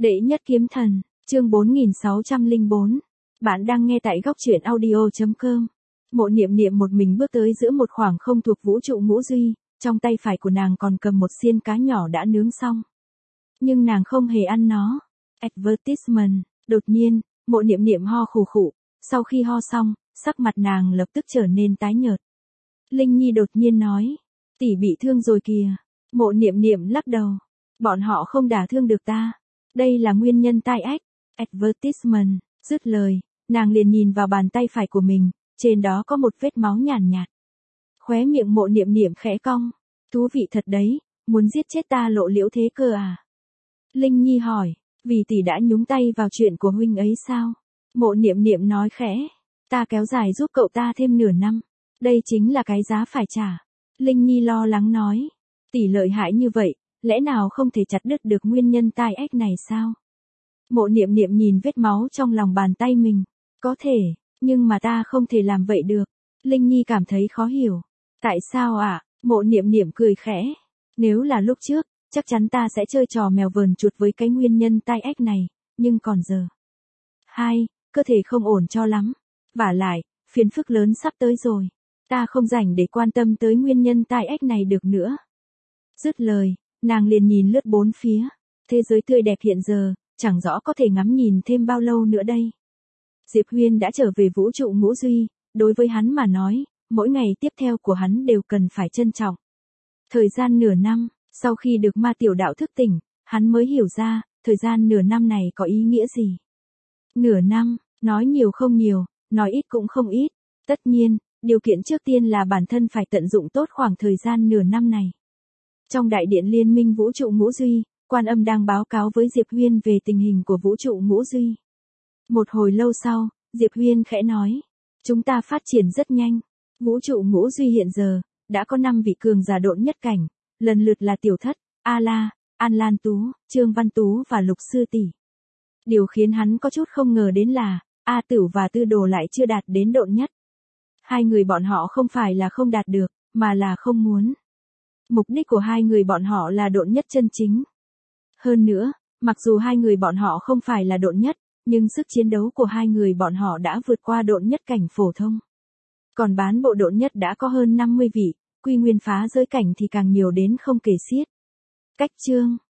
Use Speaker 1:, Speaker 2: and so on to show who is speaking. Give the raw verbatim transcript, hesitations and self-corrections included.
Speaker 1: Đệ nhất kiếm thần, chương bốn nghìn sáu trăm lẻ bốn. Bạn đang nghe tại góc truyện audio chấm com. Mộ Niệm Niệm một mình bước tới giữa một khoảng không thuộc vũ trụ ngũ duy, trong tay phải của nàng còn cầm một xiên cá nhỏ đã nướng xong. Nhưng nàng không hề ăn nó. Advertisement, đột nhiên, Mộ Niệm Niệm ho khù khụ, sau khi ho xong, sắc mặt nàng lập tức trở nên tái nhợt. Linh Nhi đột nhiên nói, tỷ bị thương rồi kìa. Mộ Niệm Niệm lắc đầu, bọn họ không đả thương được ta. Đây là nguyên nhân tai ách. Advertisement, dứt lời, nàng liền nhìn vào bàn tay phải của mình, trên đó có một vết máu nhàn nhạt, nhạt. Khóe miệng Mộ Niệm Niệm khẽ cong, thú vị thật đấy, muốn giết chết ta lộ liễu thế cơ à? Linh Nhi hỏi, vì tỷ đã nhúng tay vào chuyện của huynh ấy sao? Mộ Niệm Niệm nói khẽ, ta kéo dài giúp cậu ta thêm nửa năm, đây chính là cái giá phải trả. Linh Nhi lo lắng nói, tỷ lợi hại như vậy, lẽ nào không thể chặt đứt được nguyên nhân tai ách này sao? Mộ Niệm Niệm nhìn vết máu trong lòng bàn tay mình, có thể, nhưng mà ta không thể làm vậy được. Linh Nhi cảm thấy khó hiểu. Tại sao ạ? À? Mộ Niệm Niệm cười khẽ. Nếu là lúc trước, chắc chắn ta sẽ chơi trò mèo vờn chuột với cái nguyên nhân tai ách này, nhưng còn giờ. Hai, cơ thể không ổn cho lắm. Vả lại, phiền phức lớn sắp tới rồi. Ta không rảnh để quan tâm tới nguyên nhân tai ách này được nữa. Dứt lời, nàng liền nhìn lướt bốn phía. Thế giới tươi đẹp hiện giờ, chẳng rõ có thể ngắm nhìn thêm bao lâu nữa đây. Diệp Huyên đã trở về vũ trụ ngũ duy, đối với hắn mà nói, mỗi ngày tiếp theo của hắn đều cần phải trân trọng. Thời gian nửa năm, sau khi được ma tiểu đạo thức tỉnh, hắn mới hiểu ra, thời gian nửa năm này có ý nghĩa gì. Nửa năm, nói nhiều không nhiều, nói ít cũng không ít. Tất nhiên, điều kiện trước tiên là bản thân phải tận dụng tốt khoảng thời gian nửa năm này. Trong đại điện liên minh vũ trụ ngũ duy, Quan Âm đang báo cáo với Diệp Huyên về tình hình của vũ trụ ngũ duy. Một hồi lâu sau, Diệp Huyên khẽ nói, chúng ta phát triển rất nhanh. Vũ trụ ngũ duy hiện giờ, đã có năm vị cường giả độn nhất cảnh, lần lượt là Tiểu Thất, A La, An Lan Tú, Trương Văn Tú và Lục Sư Tỷ. Điều khiến hắn có chút không ngờ đến là, A Tửu và Tư Đồ lại chưa đạt đến độn nhất. Hai người bọn họ không phải là không đạt được, mà là không muốn. Mục đích của hai người bọn họ là độn nhất chân chính. Hơn nữa, mặc dù hai người bọn họ không phải là độn nhất, nhưng sức chiến đấu của hai người bọn họ đã vượt qua độn nhất cảnh phổ thông. Còn bán bộ độn nhất đã có hơn năm mươi vị, quy nguyên phá giới cảnh thì càng nhiều đến không kể xiết. Cách chương